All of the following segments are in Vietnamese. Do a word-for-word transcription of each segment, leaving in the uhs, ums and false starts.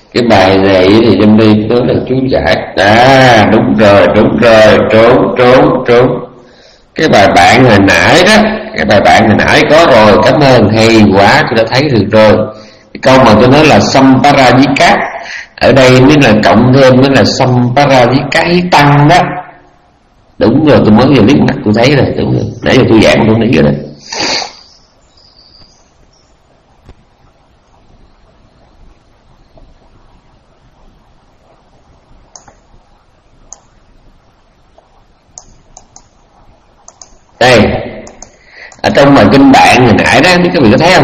Cái bài này thì trong đây nói là chú giải. À đúng rồi, đúng rồi, trốn, trốn, trốn. Cái bài bạn hồi nãy đó, cái bài bạn hồi nãy có rồi, cảm ơn, hay quá, tôi đã thấy được rồi. Cái câu mà tôi nói là Samparajika, ở đây mới là cộng thêm mới là Samparajika tăng đó. Đúng rồi, tôi mới vừa liếc mắt tôi thấy rồi, đúng rồi. Nãy giờ tôi giảng tôi nghĩ rồi đó. Đây, ở trong bài kinh bạn hồi nãy đó, các vị có thấy không?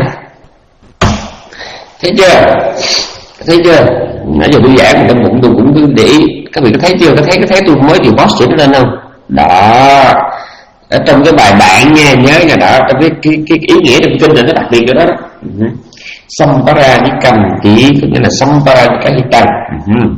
Thấy chưa? Thấy chưa? Nãy giờ tôi giảng trong bụng tôi cũng cứ để ý. Các vị có thấy chưa? Có thấy có thấy tôi mới điều post chữ nó lên không? Đó. Ở trong cái bài bạn nha, nhớ nha, đó, trong cái, cái, cái ý nghĩa trong kinh này nó đặc biệt cái đó đó. Uh-huh. Sampara với cầm chỉ có nghĩa là Sampara với cái hi tăng. Uh-huh.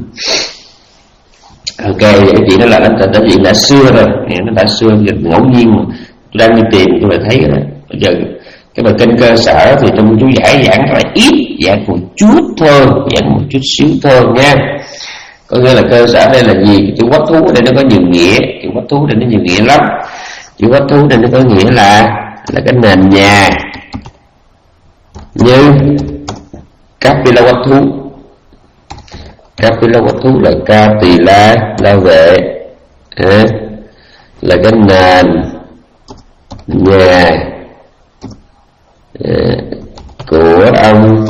Ok, vậy cái chuyện đó là nó đã chuyện đã xưa rồi, nó đã xưa, ngẫu nhiên mà tôi đang đi tìm tôi phải thấy rồi đó. Bây giờ cái bài kinh cơ sở thì trong chú giải giảng rất là ít, giảng một chút thôi, giảng một chút xíu thôi nha. Có nghĩa là cơ sở đây là gì? Chữ quách thú ở đây nó có nhiều nghĩa, chữ quách thú đây nó nhiều nghĩa lắm. Chữ quách thú đây nó có nghĩa là là cái nền nhà, như Kapila quách thú. Kapila quách thú là ca tỳ la la vệ, à, là cái nền nhà à, của ông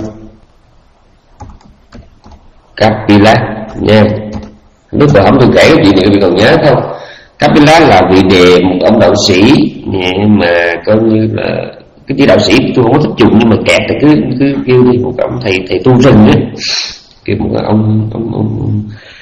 Kapila nha. Lúc mà không tôi kể cái chuyện này các vị còn nhớ không? Kapila là vị đề một ông đạo sĩ mà coi như là cái chữ đạo sĩ tôi không có thích dùng, nhưng mà kẹt thì cứ cứ kêu đi một ông thầy thầy tu rừng á, kêu một ông ông ông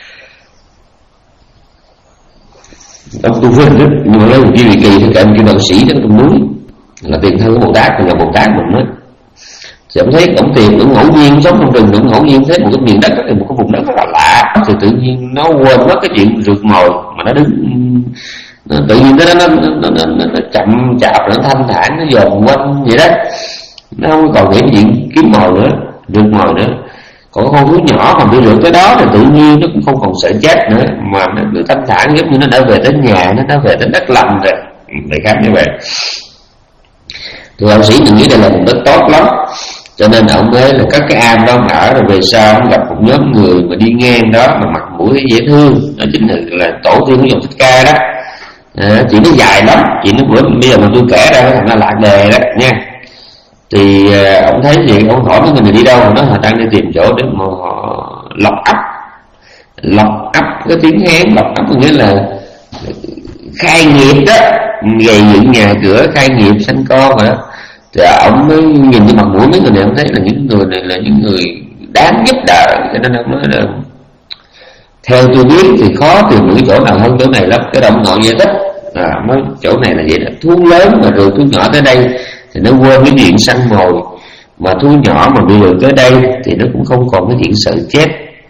ông tu rừng đó, nhưng mà lấy một cái vị kỳ thì kêu đạo sĩ đó trong núi là tiền thân của Bồ Tát, là Bồ Tát mình đó. Thì ông thấy ông tìm, ông ngẫu nhiên sống trong rừng, ông ngẫu nhiên thấy một cái miền đất, một cái vùng đất rất là lạ, thì tự nhiên nó quên mất cái chuyện rượt mồi mà nó đứng, nó, tự nhiên nó nó, nó, nó, nó, nó chậm chạp, nó thanh thản, nó dòm quanh vậy đó, nó không còn nghĩ chuyện kiếm mồi nữa, rượt mồi nữa. Còn con thú nhỏ mà bị rượt tới đó thì tự nhiên nó cũng không còn sợ chết nữa, mà nó cứ thanh thản giống như nó đã về đến nhà, nó đã về đến đất lành rồi, đại khái như vậy. Thì đạo sĩ mình nghĩ đây là một đất tốt lắm, cho nên ông mới là các cái am đó ông ở, rồi về sau ông gặp một nhóm người mà đi ngang đó mà mặt mũi dễ thương, đó chính là, là tổ tiên của dòng Thích Ca đó. À, chuyện nó dài lắm, chuyện nó bữa bây giờ mà tôi kể ra nó thành là lạc đề đó nha. Thì à, ông thấy gì, ông hỏi mấy người này đi đâu, nó họ đang đi tìm chỗ để mà họ lọc ấp. Lọc ấp cái tiếng Hán lọc ấp có nghĩa là khai nghiệp đó, gầy dựng nhà cửa, khai nghiệp sanh con rồi đó. Thì ông mới nhìn cái mặt mũi mấy người này, ông thấy là những người này là những người đáng giúp đỡ, cho nên ông nói là theo tôi biết thì khó tìm những chỗ nào hơn chỗ này lắm. Cái đồng ngọn giải thích à, mới chỗ này là vậy đó, thú lớn mà rồi thú nhỏ tới đây thì nó quên cái chuyện săn mồi, mà thú nhỏ mà bị lừa tới đây thì nó cũng không còn cái chuyện sợ chết,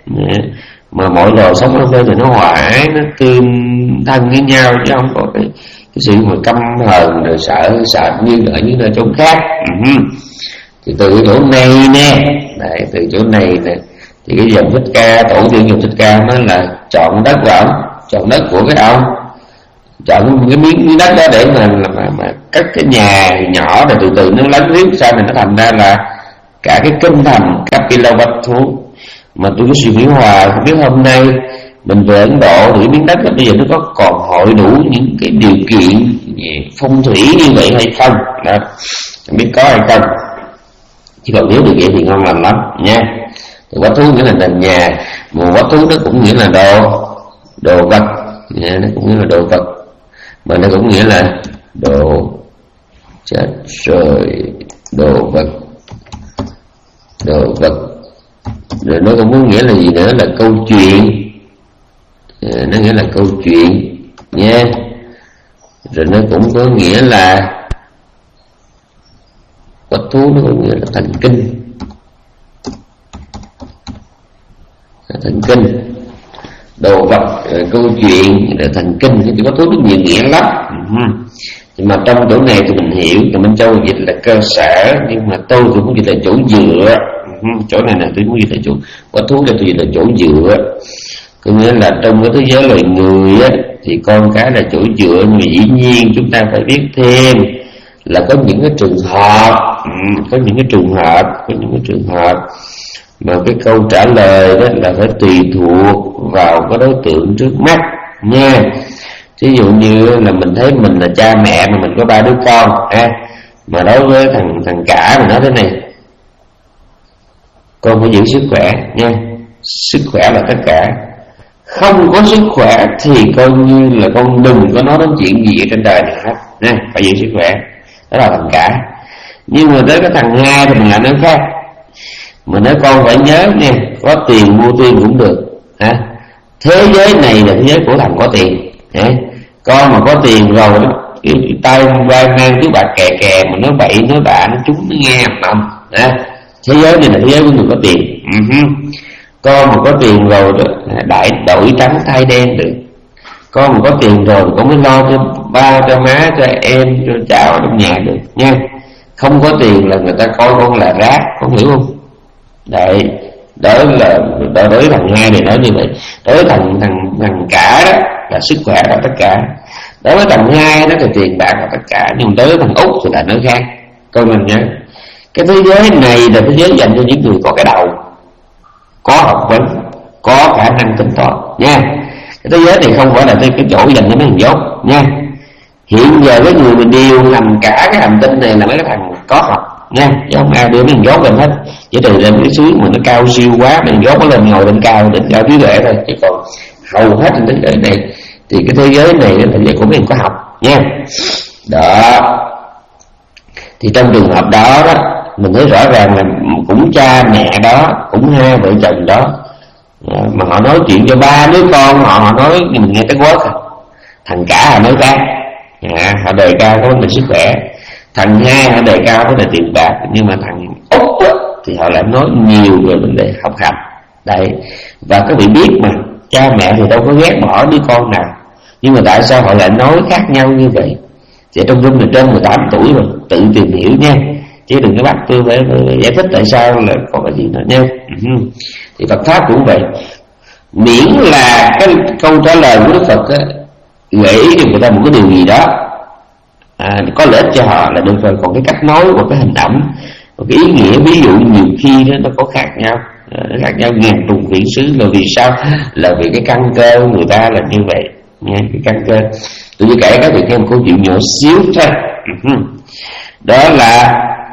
mà mọi loài sống ở đây thì nó hòa ái, nó tương thân với nhau, chứ không có cái, cái sự mà căm hờn rồi sợ sợ như ở những nơi chốn khác. Uh-huh. Thì từ chỗ này nè, đấy, từ chỗ này nè thì cái dòng Thích Ca, tổ tiên dòng Thích Ca mới là chọn đất của ông, chọn đất của cái ông, chọn cái miếng, miếng đất đó để mà, mà, mà cất cái nhà nhỏ, rồi từ từ nó lấn riết sau này nó thành ra là cả cái kinh thành Kapila quách thú. Mà tôi có suy nghĩ hoài, không biết hôm nay mình về Ấn Độ thì miếng đất đó bây giờ nó có còn hội đủ những cái điều kiện phong thủy như vậy hay không đó, không biết có hay không, chứ còn nếu được vậy thì ngon lành lắm nha. Thì quách thú nghĩa là nền nhà, mà quách thú nó cũng nghĩa là đồ đồ vật nha, nó cũng nghĩa là đồ vật, mà nó cũng nghĩa là đồ chết rồi, đồ vật, đồ vật. Rồi nó cũng có nghĩa là gì nữa, là câu chuyện, à, nó nghĩa là câu chuyện nha. Rồi nó cũng có nghĩa là quách thú, nó có nghĩa là thần kinh, thần kinh, đồ vật, câu chuyện, rồi thần kinh. Thì quách thú nó nhiều nghĩa lắm. Uh-huh. Nhưng mà trong chỗ này thì mình hiểu, thì Minh Châu dịch là cơ sở, nhưng mà tôi cũng dịch là chỗ dựa. Chỗ này là tôi muốn ghi là chỗ có thú, là tôi là chỗ dựa. Có nghĩa là trong cái thế giới loài người á, thì con cái là chỗ dựa, nhưng mà dĩ nhiên chúng ta phải biết thêm là có những cái trường hợp, có những cái trường hợp, có những cái trường hợp mà cái câu trả lời đó là phải tùy thuộc vào cái đối tượng trước mắt nha. Ví dụ như là mình thấy mình là cha mẹ mà mình có ba đứa con ha, mà đối với thằng thằng cả mình nói thế này: con phải giữ sức khỏe nha, sức khỏe là tất cả. Không có sức khỏe thì coi như là con đừng có nói đến chuyện gì ở trên đời này hết nha, phải giữ sức khỏe. Đó là thằng cả. Nhưng mà tới cái thằng hai thì mình lại nói khác. Mình nói con phải nhớ nha, có tiền mua tiền cũng được ha. Thế giới này là thế giới của thằng có tiền ha. Con mà có tiền rồi đó, cái tay vai mang chú bạc kè kè mà nói bậy nói bạ nó chúng nó nghe ầm ha. Thế giới này là thế giới của người có tiền. Uh-huh. Con mà có tiền rồi đó, đại đổi trắng thay đen được. Con mà có tiền rồi con mới lo cho ba, cho má, cho em, cho cháu trong nhà được nha. Không có tiền là người ta coi con là rác, con hiểu không? Đấy, đó là đối với thằng hai này nói như vậy. Đối với thằng thằng thằng cả đó là sức khỏe là tất cả. Đối với thằng hai đó thì tiền bạc là tất cả. Nhưng đối với thằng út thì là nói khác. Coi mình nhớ, cái thế giới này là thế giới dành cho những người có cái đầu, có học vấn, có khả năng tính toán nha. Cái thế giới này không phải là cái chỗ dành cho mấy thằng dốt nha. Hiện giờ cái người mình điều hành cả cái hành tinh này là mấy cái thằng có học nha, chứ không ai đưa mấy thằng dốt lên hết. Chỉ trừ lên cái suối mà nó cao siêu quá, mấy thằng dốt nó lên ngồi lên cao, đỉnh cao trí tuệ thôi. Chứ còn hầu hết trên thế giới này thì cái thế giới này là thế giới của mấy thằng có học nha. Đó. Thì trong trường hợp đó đó, mình thấy rõ ràng là cũng cha mẹ đó, cũng hai vợ chồng đó, mà họ nói chuyện cho ba đứa con họ, họ nói mình nghe tới quất. Thằng cả họ nói khác, à, họ đề cao có vấn đề sức khỏe. Thằng hai họ đề cao vấn đề tiền bạc. Nhưng mà thằng út đó, thì họ lại nói nhiều về vấn đề học hành. Đấy. Và các vị biết mà, cha mẹ thì đâu có ghét bỏ đứa con nào, nhưng mà tại sao họ lại nói khác nhau như vậy? Thì trong room là trên mười tám tuổi rồi, tự tìm hiểu nha, chứ đừng có bắt tôi phải giải thích tại sao là có cái gì nữa nha. Thì Phật pháp cũng vậy, miễn là cái câu trả lời của Đức Phật á, gợi ý cho người ta một cái điều gì đó à, có lợi ích cho họ là được rồi. Còn cái cách nói và cái hình ảnh và cái ý nghĩa ví dụ nhiều khi đó, nó có khác nhau, nó khác nhau ngàn trùng viễn xứ. Là vì sao? Là vì cái căn cơ người ta là như vậy nha, cái căn cơ. Tôi chỉ kể các vị nghe một câu chuyện nhỏ xíu thôi. Đó là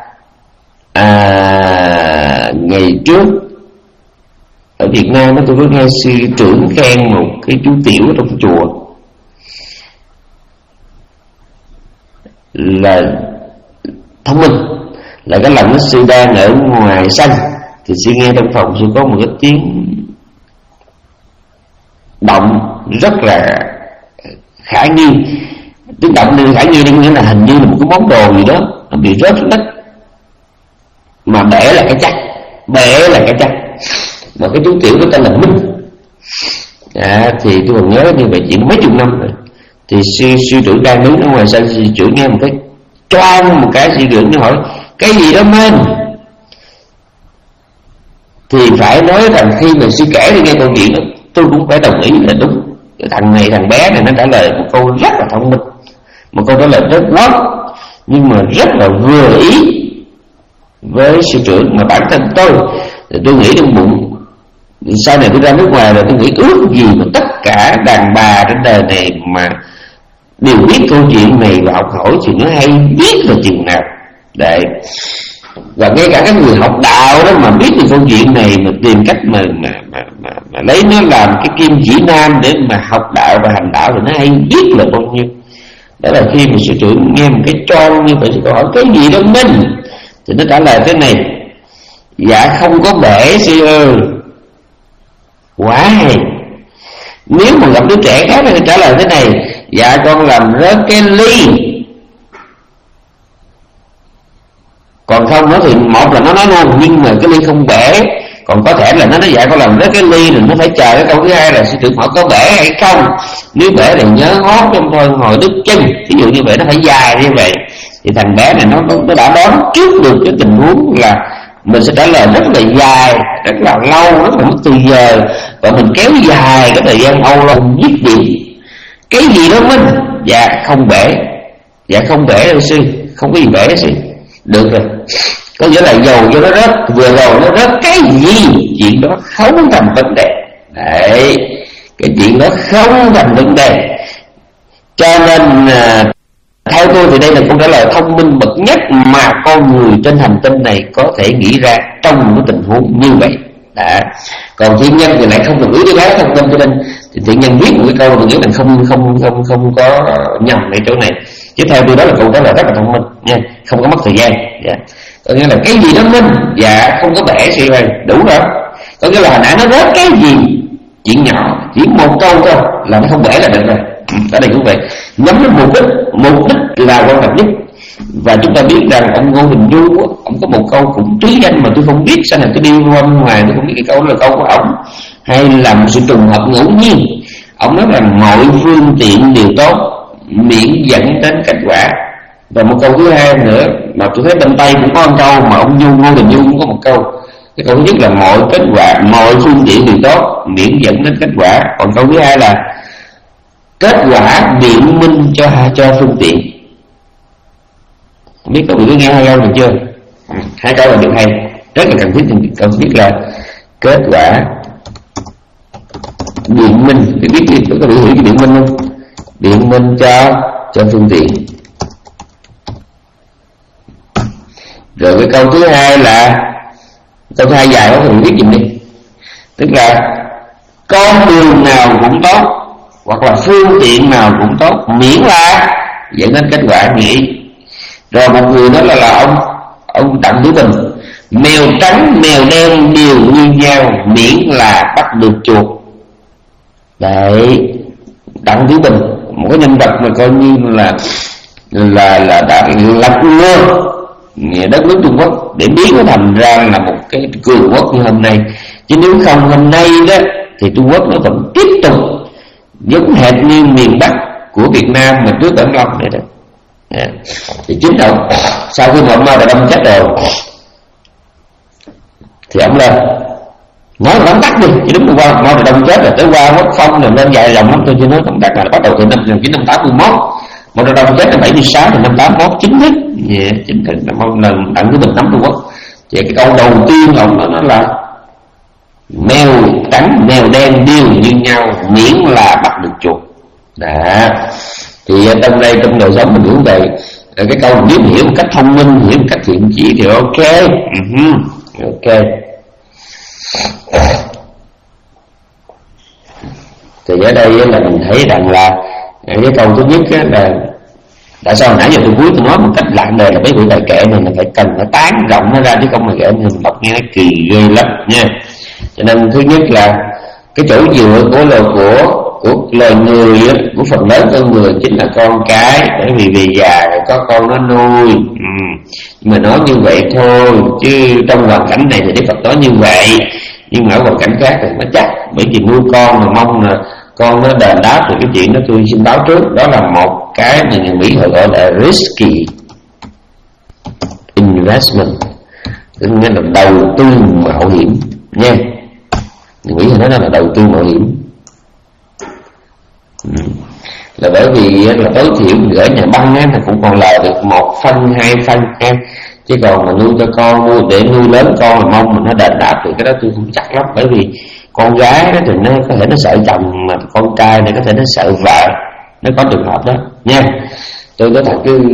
à, ngày trước ở Việt Nam tôi có nghe sư trưởng khen một cái chú tiểu ở trong chùa là thông minh. Là cái lần sư đang ở ngoài sân thì sư nghe trong phòng sư có một cái tiếng động rất là khả nghi. Tiếng động này khả nghi nghĩa là hình như là một cái món đồ gì đó nó bị rớt xuống đất, mà bể là cái chắc, bể là cái chắc. Và cái chú tiểu đó tên là Minh. À, thì tôi còn nhớ như vậy chuyện mấy chục năm rồi. Thì sư sư trưởng đang đứng ở ngoài sân, sư trưởng nghe một cái choang một cái, sư trưởng nó hỏi cái gì đó Minh. Thì phải nói rằng khi mà sư kể đi nghe câu chuyện đó, tôi cũng phải đồng ý là đúng. Cái thằng này, thằng bé này nó trả lời một câu rất là thông minh, một câu trả lời rất ngắn nhưng mà rất là vừa ý với sư trưởng. Mà bản thân tôi thì tôi nghĩ trong bụng sau này tôi ra nước ngoài rồi, tôi nghĩ ước gì mà tất cả đàn bà trên đời này mà đều biết câu chuyện này và học hỏi thì nó hay biết là chừng nào. Đấy. Và ngay cả các người học đạo đó mà biết được câu chuyện này mà tìm cách mà mà, mà, mà, mà lấy nó làm cái kim chỉ nam để mà học đạo và hành đạo thì nó hay biết là bao nhiêu. Đó là khi mà sư trưởng nghe một cái tròn như vậy, sư hỏi cái gì đó Minh, thì nó trả lời thế này: dạ không có bể sư ơi. Quá hay. Nếu mà gặp đứa trẻ khác thì trả lời thế này: dạ con làm rớt cái ly. Còn không nó thì một là nó nói ngon nhưng mà cái ly không bể. Còn có thể là nó nói dạ con làm rớt cái ly rồi nó phải chờ cái câu thứ hai là sư trưởng hỏi có bể hay không. Nếu bể thì nhớ ngót trong thôi ngồi đứt chân. Ví dụ như vậy nó phải dài như vậy. Thì thằng bé này nó, nó đã đoán trước được cái tình huống là mình sẽ trả lời rất là dài, rất là lâu, rất là mất từ giờ, và mình kéo dài cái thời gian âu lâu viết điểm cái gì đó Minh. Dạ không bể. Dạ không bể đâu sư, không có gì bể sư. Được rồi, có nghĩa là dầu cho nó rớt, vừa rồi nó rớt cái gì, chuyện đó không thành vấn đề. Đấy, cái chuyện đó không thành vấn đề. Cho nên à, theo tôi thì đây là câu trả lời thông minh bậc nhất mà con người trên hành tinh này có thể nghĩ ra trong một tình huống như vậy. Đã. Còn thiên nhân thì lại không đồng ý với cái thông minh, cho nên thì thiên nhân viết một cái câu tôi nghĩ là không không không không có nhầm ở chỗ này. Chứ theo tôi đó là câu trả lời rất là thông minh nha, không có mất thời gian. Dạ. Có nghĩa là cái gì nó minh, dạ không có bẻ suy rồi, đủ rồi. Có nghĩa là hồi nãy nó rớt cái gì, chuyện nhỏ, chỉ một câu thôi là nó không bẻ là được rồi. Ở đây cũng vậy, nhắm đến mục đích, mục đích là quan trọng nhất. Và chúng ta biết rằng ông Ngô Đình Du, ông có một câu cũng trí danh mà tôi không biết, sau này tôi đi qua ngoài tôi không biết cái câu đó là câu của ông hay là một sự trùng hợp ngẫu nhiên. Ông nói rằng mọi phương tiện đều tốt miễn dẫn đến kết quả. Và một câu thứ hai nữa mà tôi thấy bên Tây cũng có một câu mà ông Du, Ngô Đình Du cũng có một câu. Cái câu thứ nhất là mọi kết quả, mọi phương tiện đều tốt miễn dẫn đến kết quả. Còn câu thứ hai là kết quả biện minh cho cho phương tiện. Không biết các vị có nghe hai câu được chưa? Hai câu là điều hay, rất là cần thiết. Cần biết là kết quả biện minh, để biết đi, có bị hiểu cái biện minh không? Biện minh cho cho phương tiện. Rồi cái câu thứ hai là câu thứ hai dài đó, các vị biết giùm đi. Tức là con đường nào cũng tốt hoặc là phương tiện nào cũng tốt miễn là dẫn đến kết quả nghĩ. Rồi một người đó là, là ông ông Đặng Tử Bình, mèo trắng mèo đen đều như nhau miễn là bắt được chuột. Đấy, Đặng Tử Bình, một cái nhân vật mà coi như là là là đã lập ngơ đất nước Trung Quốc để biến nó thành ra là một cái cường quốc như hôm nay. Chứ nếu không hôm nay đó thì Trung Quốc nó vẫn tiếp tục giống hệt như miền Bắc của Việt Nam mà trước Ấn Long này đó. Yeah. Thì chính ông sau khi mà ông Mao Trạch Đông chết rồi thì ông lên nói là tóm tắt đi, chứ đúng là qua Mao Trạch Đông chết rồi tới qua Quốc Phong rồi lên dài dòng lắm, tôi chưa nói tóm tắt là bắt đầu từ năm một nghìn chín trăm tám mươi mốt, Mao Trạch Đông chết là bảy mươi sáu, thì năm tám mươi mốt chính thức, yeah, chính thức là một lần Đặng Tử Bình nắm Trung Quốc. Thì cái câu đầu tiên ông nói nó là mèo trắng mèo đen đều như nhau miễn là bắt được chuột. Đó. Thì trong đây trong đời sống mình hiểu về cái câu nếu hiểu một cách thông minh, hiểu một cách thiện chỉ thì ok. Uh-huh. Ok. Thì ở đây là mình thấy rằng là cái câu thứ nhất là tại sao hồi nãy giờ tôi cuối tôi nói một cách lặng đề là mấy buổi bài kệ này là phải cần phải tán rộng nó ra, chứ không mà kệ mình đọc nghe nó kỳ ghê lắm nha. Cho nên thứ nhất là cái chỗ dựa của lời của của lời người của phần lớn con người chính là con cái, bởi vì về già rồi có con nó nuôi. Ừ. Nhưng mà nói như vậy thôi, chứ trong hoàn cảnh này thì Đức Phật nói như vậy, nhưng mà ở hoàn cảnh khác thì nó chắc, bởi vì nuôi con mà mong là con nó đền đáp thì cái chuyện đó tôi xin báo trước, đó là một cái mà người Mỹ họ gọi là risky investment, tức nghĩa là đầu tư mạo hiểm nha. Người Mỹ họ nói đó là đầu tư mạo hiểm. Ừ. Là bởi vì là tối thiểu gửi nhà băng á, cũng còn lời được một phân hai phân em, chứ còn mà nuôi cho con nuôi để nuôi lớn con mà mong mình nó đền đáp thì cái đó tôi không chắc lắm. Bởi vì con gái đó thì nó có thể nó sợ chồng, mà con trai này có thể nó sợ vợ, nó có trường hợp đó nha. Tôi nói thật cứ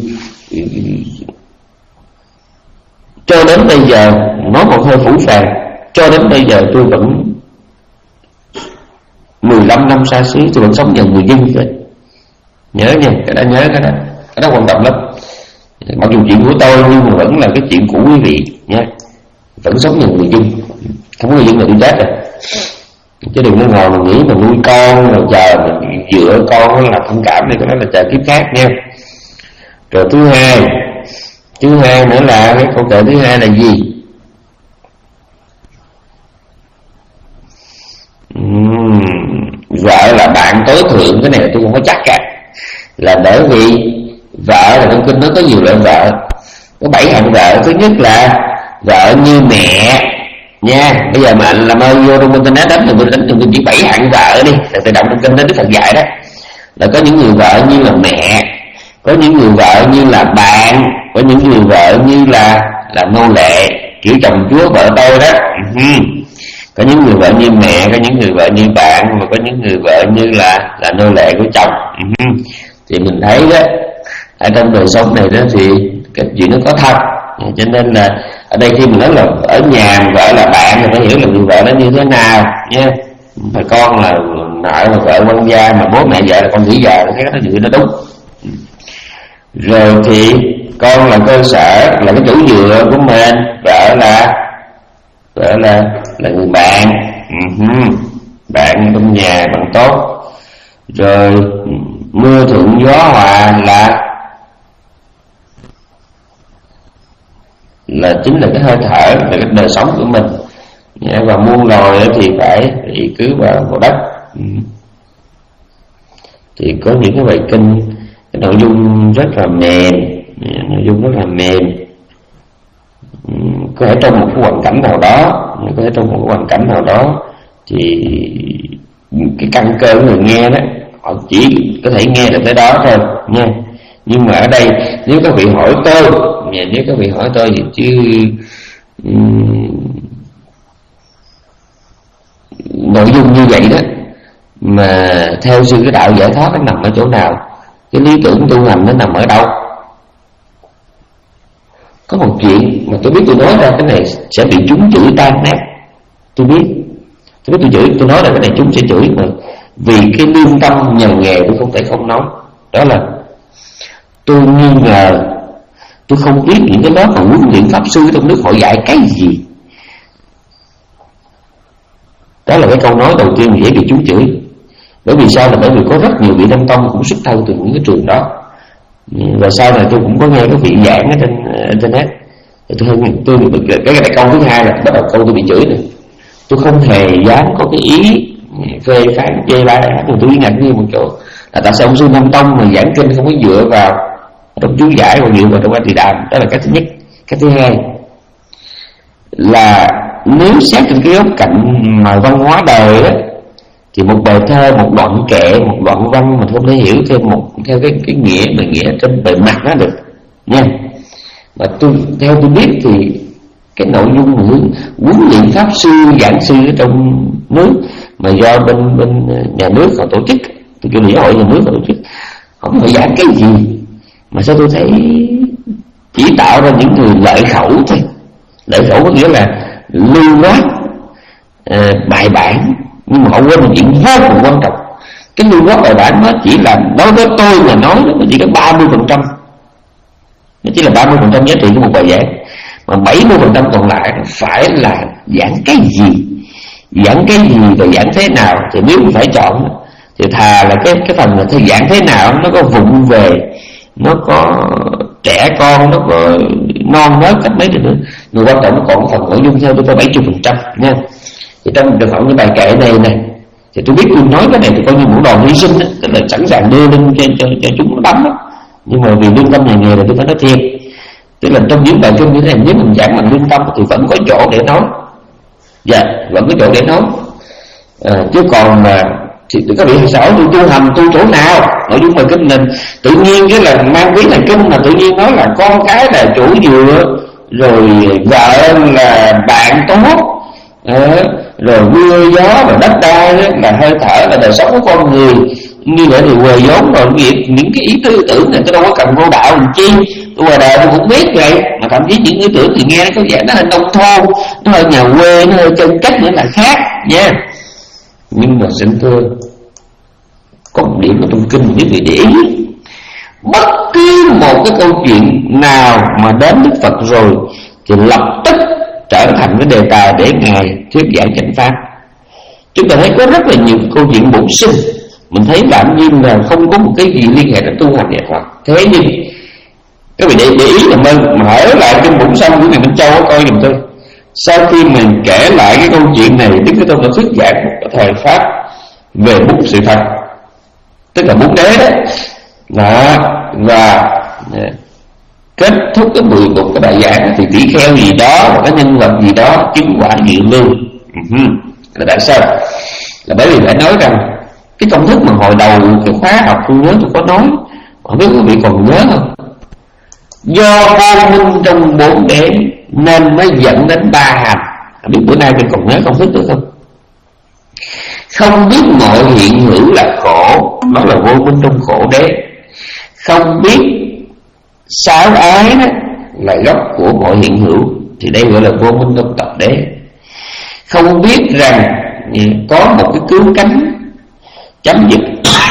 cho đến bây giờ nói một hơi phủ phàng, cho đến bây giờ tôi vẫn mười lăm năm xa xứ tôi vẫn sống nhờ người dân thôi. Nhớ nha, cái đó nhớ cái đó, cái đó quan trọng lắm. Mặc dù chuyện của tôi nhưng mà vẫn là cái chuyện của quý vị nha. Vẫn sống nhờ người dân, không có người dân là đi chết rồi. Chứ đừng có ngồi mà nghĩ mà nuôi con rồi chờ mình dựa con là thông cảm này, cái đó là chờ kiếp khác nha. Rồi thứ hai, thứ hai nữa là cái câu kệ thứ hai là gì? Uhm, vợ là bạn tối thượng, cái này tôi không có chắc cả. Là bởi vì vợ là trong kinh nó có nhiều loại vợ, có bảy hạng vợ. Thứ nhất là vợ như mẹ nha. Bây giờ mà làm ơn vô trong internet đánh thì tôi đánh tôi chỉ bảy hạng vợ đi, là tự động trong kinh đó Đức Phật dạy đó, là có những người vợ như là mẹ, có những người vợ như là bạn, có những người vợ như là là nô lệ, kiểu chồng chúa vợ tôi đó. Có những người vợ như mẹ, có những người vợ như bạn, và có những người vợ như là là nô lệ của chồng. Thì mình thấy đó, ở trong đời sống này đó thì cái chuyện nó có thật. Cho nên là ở đây khi mình nói là ở nhà vợ là bạn thì phải hiểu là người vợ nó như thế nào nha. Mà con là nợ mà vợ quan gia, mà bố mẹ vợ là con chỉ vợ, cái đó chuyện nó đúng. Rồi thì con là cơ sở, là cái chỗ dựa của mình, vợ là vợ là là người bạn, uh-huh. bạn trong nhà, bạn tốt. Rồi mưa thuận gió hòa là là chính là cái hơi thở, là cái đời sống của mình. Và muôn loài thì phải thì cứ vào vào đất. Thì có những cái bài kinh, cái nội dung rất là mềm, nội dung rất là mềm. Có thể trong một cái hoàn cảnh nào đó, có thể trong một cái hoàn cảnh nào đó thì cái căn cơ của người nghe đó, họ chỉ có thể nghe được tới đó thôi nha. Nhưng mà ở đây nếu các vị hỏi tôi, nếu các vị hỏi tôi thì chứ um, nội dung như vậy đó mà theo sư cái đạo giải thoát nó nằm ở chỗ nào, cái lý tưởng tu hành nó nằm ở đâu? Có một chuyện mà tôi biết tôi nói ra cái này sẽ bị chúng chửi tan nát, tôi biết tôi biết tôi chửi, tôi nói ra cái này chúng sẽ chửi, mà vì cái lương tâm nhờ nghề tôi không thể không nói. Đó là tôi nghi ngờ, tôi không biết những cái lớp mà huấn luyện pháp sư trong nước họ dạy cái gì. Đó là cái câu nói đầu tiên dễ bị chúng chửi. Bởi vì sao? Là bởi vì có rất nhiều vị Nam Tông cũng xuất thân từ những cái trường đó. Và sau này tôi cũng có nghe các vị giảng ở trên internet. Tôi tôi cái, cái câu thứ hai là bắt đầu câu tôi bị chửi rồi. Tôi không hề dám có cái ý phê phán chê bai, mà tôi ngạc nhiên một chỗ là tại sao ông sư Nam Tông mà giảng kinh không có dựa vào trong chú giải và dựa vào trong A Tỳ Đàm. Đó là cái thứ nhất. Cái thứ hai là nếu xét trên cái góc cạnh mà văn hóa đời đó, thì một bài thơ, một đoạn kệ, một đoạn văn mình không thể hiểu theo một theo cái cái nghĩa mà nghĩa trên bề mặt nó được nha. Mà tôi theo tôi biết thì cái nội dung huấn luyện pháp sư, giảng sư ở trong nước mà do bên bên nhà nước họ tổ chức, tôi kêu lễ hội nhà nước họ tổ chức, họ không phải giảng cái gì mà sao tôi thấy chỉ tạo ra những người lợi khẩu thôi. Lợi khẩu có nghĩa là lưu loát, à, bài bản, nhưng mà họ quên một chuyện vô cùng quan trọng. Cái lưu loát bài bản nó chỉ là đối với tôi mà nói nó chỉ có ba mươi phần trăm, nó chỉ là ba mươi phần trăm giá trị của một bài giảng, mà bảy mươi phần trăm còn lại phải là giảng cái gì, giảng cái gì và giảng thế nào. Thì nếu phải chọn thì thà là cái cái phần là giảng thế nào nó có vụng về, nó có trẻ con, nó có non nớt cách mấy nữa, người quan trọng còn phần nội dung theo tôi có bảy mươi phần trăm nha. Thì trong trường hợp như bài kệ này này thì tôi biết tôi nói cái này thì coi như một đòn hy sinh đó, tức là sẵn sàng đưa lên cho, cho, cho chúng nó đắm đó. Nhưng mà vì lương tâm nhà nghề là tôi phải nói thiệt, tức là trong những bài kinh như thế này nếu mình giảng bằng lương tâm thì vẫn có chỗ để nói, dạ vẫn có chỗ để nói. À, chứ còn mà thì các vị hỏi tôi tu hành tu chỗ nào, nội dung bài kinh mình tự nhiên cái là mang viết là kinh mà tự nhiên nói là con cái là chủ dựa, rồi vợ là bạn tốt, à, rồi mưa gió và đất đai là hơi thở, là đời sống của con người. Như vậy thì quề vốn rồi việc những cái ý tư tưởng này tôi đâu có cần vô đạo làm chi, tôi ngoài đời tôi cũng biết vậy. Mà thậm chí những ý tưởng thì nghe nó có vẻ nó hơi nông thôn, nó hơi nhà quê, nó hơi chân cách nữa là khác nha. Nhưng mà xin thưa, có một điểm ở trong kinh quý vị để ý, bất cứ một cái câu chuyện nào mà đến Đức Phật rồi thì lập tức trở thành cái đề tài để Ngài thuyết giảng chánh pháp. Chúng ta thấy có rất là nhiều câu chuyện bổn sinh, mình thấy làm như là không có một cái gì liên hệ đến tu hành nghệ thuật. Thế nhưng các vị để, để ý là mình mở lại kinh Bổn Sông của Ngài Minh Châu coi giùm tôi. Sau khi mình kể lại cái câu chuyện này, Đức Thế Tôn đã thuyết giảng một thời pháp về bút sự thật, tức là bút đế đó, đó. Và kết thúc cái mười một cái bài giảng thì tỷ kheo gì đó và cái nhân vật gì đó chứng quả diệu lưu. Uh-huh. Là tại sao? Là bởi vì phải nói rằng cái công thức mà hồi đầu cái khóa học tôi nhớ tôi có nói, không biết quý vị còn nhớ không? Do vô minh trong bốn đế nên mới dẫn đến ba hành. Không biết bữa nay mình còn nhớ công thức được không? Không biết mọi hiện hữu là khổ, đó là vô minh trong khổ đế. Không biết sáu ái đó là gốc của mọi hiện hữu, thì đây gọi là vô minh trong tập đế. Không biết rằng có một cái cứu cánh chấm dứt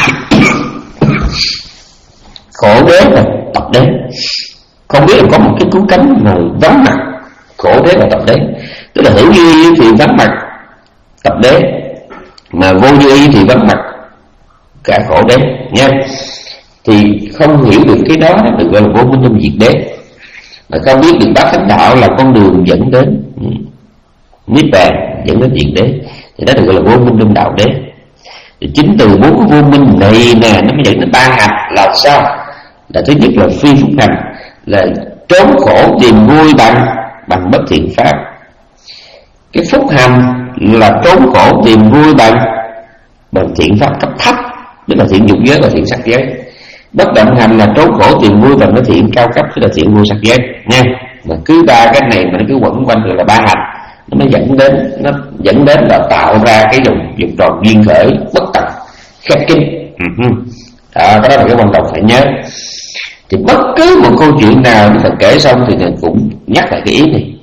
khổ đế và tập đế. Không biết là có một cái cứu cánh mà vắng mặt khổ đế và tập đế. Tức là hữu duy thì vắng mặt tập đế, mà vô duy thì vắng mặt cả khổ đế nha. Thì không hiểu được cái đó được gọi là vô minh trong diệt đế. Mà không biết được bát chánh đạo là con đường dẫn đến niết bàn, dẫn đến diệt đế, thì đó được gọi là vô minh trong đạo đế. Thì chính từ bốn cái vô minh này nè nó mới dẫn đến ba hành. Là sao? Là thứ nhất là phi phúc hành, là trốn khổ tìm vui bằng bằng bất thiện pháp. Cái phúc hành là trốn khổ tìm vui bằng bằng thiện pháp cấp thấp, tức là thiện dục giới và thiện sắc giới. Bất động hành là trốn khổ tìm vui bằng cái thiện cao cấp, tức là thiện vô sắc giới nha. Mà cứ ba cái này mà nó cứ quẩn quanh gọi là ba hành, nó mới dẫn đến nó dẫn đến là tạo ra cái vòng vòng tròn duyên khởi bất tận khép kín. Uh-huh. Đó, đó là cái quan trọng phải nhớ. Thì bất cứ một câu chuyện nào Đức Phật kể xong thì mình cũng nhắc lại cái ý này.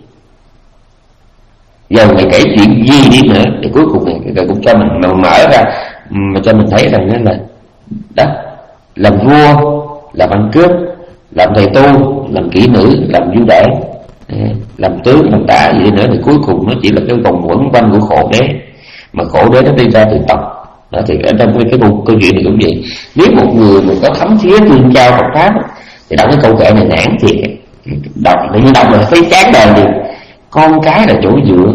Giờ mày kể chuyện gì đi nữa thì cuối cùng này cũng cho mình, mình mở ra mà cho mình thấy rằng là đó, làm vua, làm ăn cướp, làm thầy tu, làm kỹ nữ, làm du đại, làm tướng, làm tả gì nữa thì cuối cùng nó chỉ là cái vòng quẩn quanh của khổ đế. Mà khổ đế nó đi ra từ tập. Đó, thì ở trong cái, cái câu, câu chuyện này cũng vậy. Nếu một người mà có thấm thía tương cao Phật pháp thì đọc cái câu kệ này nản thiệt, đọc tự nhiên đọc là thấy chán đời liền. Con cái là chỗ dựa.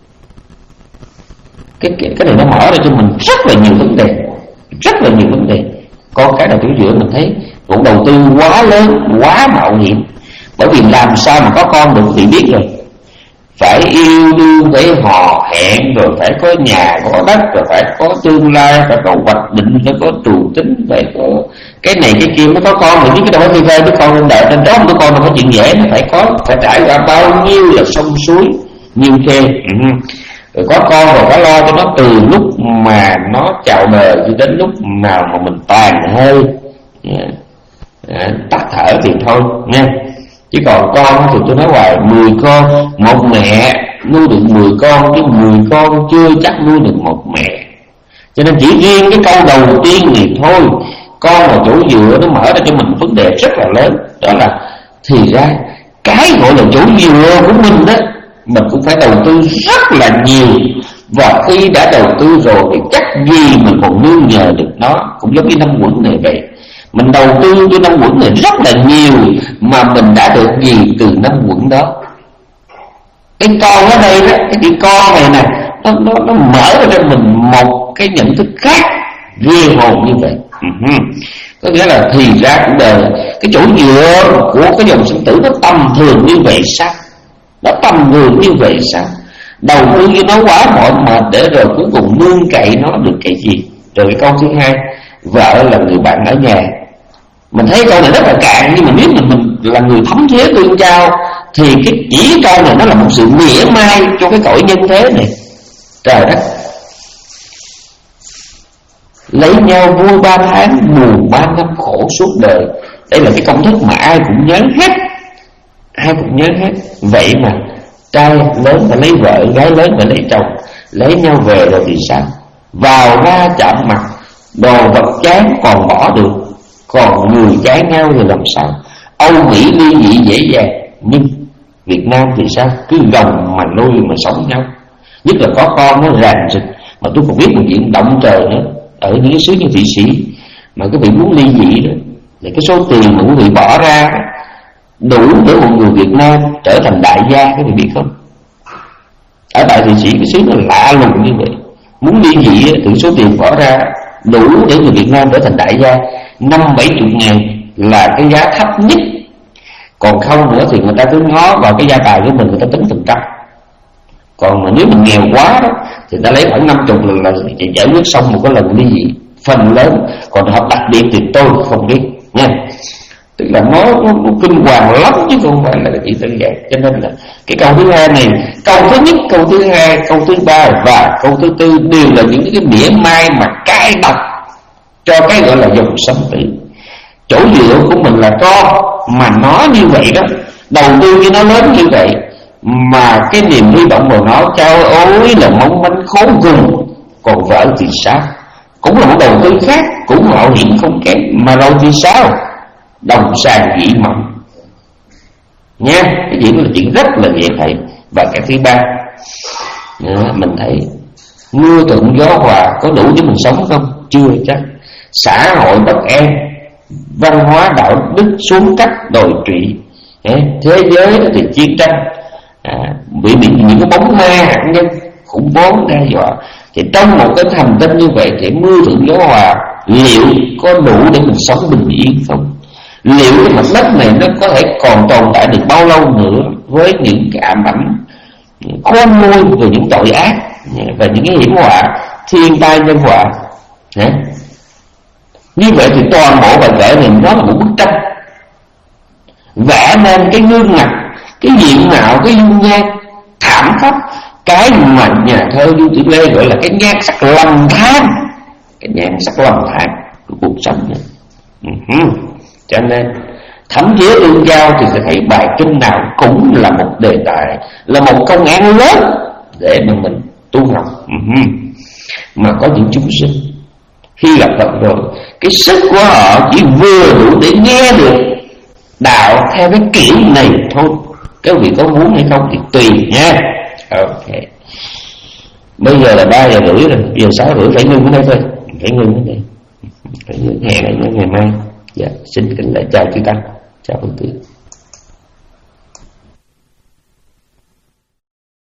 Cái, cái cái này nó mở ra cho mình rất là nhiều vấn đề, rất là nhiều vấn đề. Con cái là chỗ dựa, mình thấy một đầu tư quá lớn, quá mạo hiểm. Bởi vì làm sao mà có con được thì biết rồi, phải yêu đương, phải hò hẹn, rồi phải có nhà, có đất, rồi phải có tương lai, phải có hoạch định, phải có trù tính, phải có cái này cái kia mới có con. Mình biết cái đâu có thi phê đứa con lên đời, trên đó đứa con đâu có chuyện dễ, nó phải có, phải trải qua bao nhiêu là sông suối, nhiều khê. Ừ. Rồi có con rồi phải lo cho nó từ lúc mà nó chào đời cho đến lúc nào mà mình tàn hơi à, tắt thở thì thôi nha. Chứ còn con thì tôi nói hoài, mười con một mẹ nuôi được mười con, chứ mười con chưa chắc nuôi được một mẹ. Cho nên chỉ riêng cái câu đầu tiên này thôi, con là chỗ dựa, nó mở ra cho mình vấn đề rất là lớn. Đó là thì ra cái gọi là chỗ dựa của mình đó, mình cũng phải đầu tư rất là nhiều. Và khi đã đầu tư rồi thì chắc gì mình còn nương nhờ được nó. Cũng giống như năm quẩn này vậy, mình đầu tư cho năm quẩn này rất là nhiều, mà mình đã được gì từ năm quẩn đó. Cái con ở đây đó, cái chữ con này nè, nó, nó, nó mở ra cho mình một cái nhận thức khác ghê hồn như vậy. Uh-huh. Có nghĩa là thì ra cũng đời cái chỗ dựa của cái dòng sinh tử nó tầm thường như vậy sao? Nó tầm thường như vậy sao? Đầu tư cho nó quá mỏi mệt để rồi cuối cùng nương cậy nó được cái gì? Rồi cái câu thứ hai, vợ là người bạn ở nhà. Mình thấy câu này rất là cạn, nhưng mà nếu mình, mình là người thấm thía tương giao thì cái chỉ câu này nó là một sự mỉa mai cho cái cõi nhân thế này. Trời đất, lấy nhau vui ba tháng, buồn ba năm, khổ suốt đời. Đây là cái công thức mà ai cũng nhớ hết, ai cũng nhớ hết. Vậy mà trai lớn phải lấy vợ, gái lớn phải lấy chồng, lấy nhau về rồi thì sao? Vào ra chạm mặt, đồ vật chán còn bỏ được, còn người chán nhau thì làm sao? Âu Mỹ ly dị dễ dàng, nhưng Việt Nam thì sao? Cứ gồng mà nuôi mà sống nhau. Nhất là có con nó ràng rịch. Mà tôi còn biết một chuyện động trời nữa, ở những cái xứ như Thụy Sĩ mà quý vị muốn ly dị đó, thì cái số tiền mà quý vị bỏ ra đủ để một người Việt Nam trở thành đại gia, quý vị biết không? Ở tại Thụy Sĩ cái xứ nó lạ lùng như vậy, muốn ly dị thì số tiền bỏ ra đủ để người Việt Nam trở thành đại gia năm bảy chục ngàn là cái giá thấp nhất. Còn không nữa thì người ta cứ ngó vào cái gia tài của mình, người ta tính phần trăm. Còn mà nếu mình nghèo quá đó thì ta lấy khoảng năm chục lần là giải quyết xong một cái lần đi gì phần lớn. Còn hợp đặc biệt thì tôi không biết nha. Tức là nó, nó, nó kinh hoàng lắm chứ không phải là chỉ đơn giản. Cho nên là cái câu thứ hai này, câu thứ nhất, câu thứ hai, câu thứ ba và câu thứ tư đều là những cái mỉa mai mà cay độc cho cái gọi là dòng sanh tử. Chỗ dựa của mình là con, mà nó như vậy đó, đầu tư cho nó lớn như vậy, mà cái niềm hy vọng vào nó trao ối là mong manh khốn cùng. Còn vợ thì sao? Cũng là một đầu tư khác, cũng mạo hiểm không kém, mà rồi thì sao? Đồng sàng dĩ mộng nha. Cái chuyện là chuyện rất là dễ thấy. Và cái thứ ba, mình thấy mưa thuận gió hòa có đủ để mình sống không? Chưa chắc. Xã hội bất an, văn hóa đạo đức xuống cấp đồi trụy, thế giới thì chiến tranh, à, bị bị những cái bóng ma hạt nhân khủng bố đe dọa. Thì trong một cái thành tinh như vậy thì mưa thuận gió hòa liệu có đủ để mình sống bình yên không? Liệu cái mặt đất này nó có thể còn tồn tại được bao lâu nữa với những cái ám ảnh khôn nguôi về những tội ác và những cái hiểm họa thiên tai nhân họa? Như vậy thì toàn bộ bài kể này nó là một bức tranh vẽ nên cái gương mặt, cái diện mạo, cái dung nhan thảm khốc, cái mà nhà thơ Du Tử Lê gọi là cái nhan sắc lầm than, cái nhan sắc lầm than của cuộc sống này. Uh-huh. Cho nên thấm thía ương giao thì sẽ thấy bài kinh nào cũng là một đề tài, là một công án lớn để mà mình tu học. Uh-huh. Mà có những chúng sinh khi gặp Phật rồi, cái sức của họ chỉ vừa đủ để nghe được đạo theo cái kiểu này thôi. Các vị có muốn hay không thì tùy nha. Ok. Bây giờ là ba giờ rưỡi rồi, giờ sáu rưỡi phải ngưng ở đây thôi, phải ngưng ở đây, phải ngưng, hẹn ở ngày mai. Dạ, xin kính lại chào chư tăng, chào Phật tử.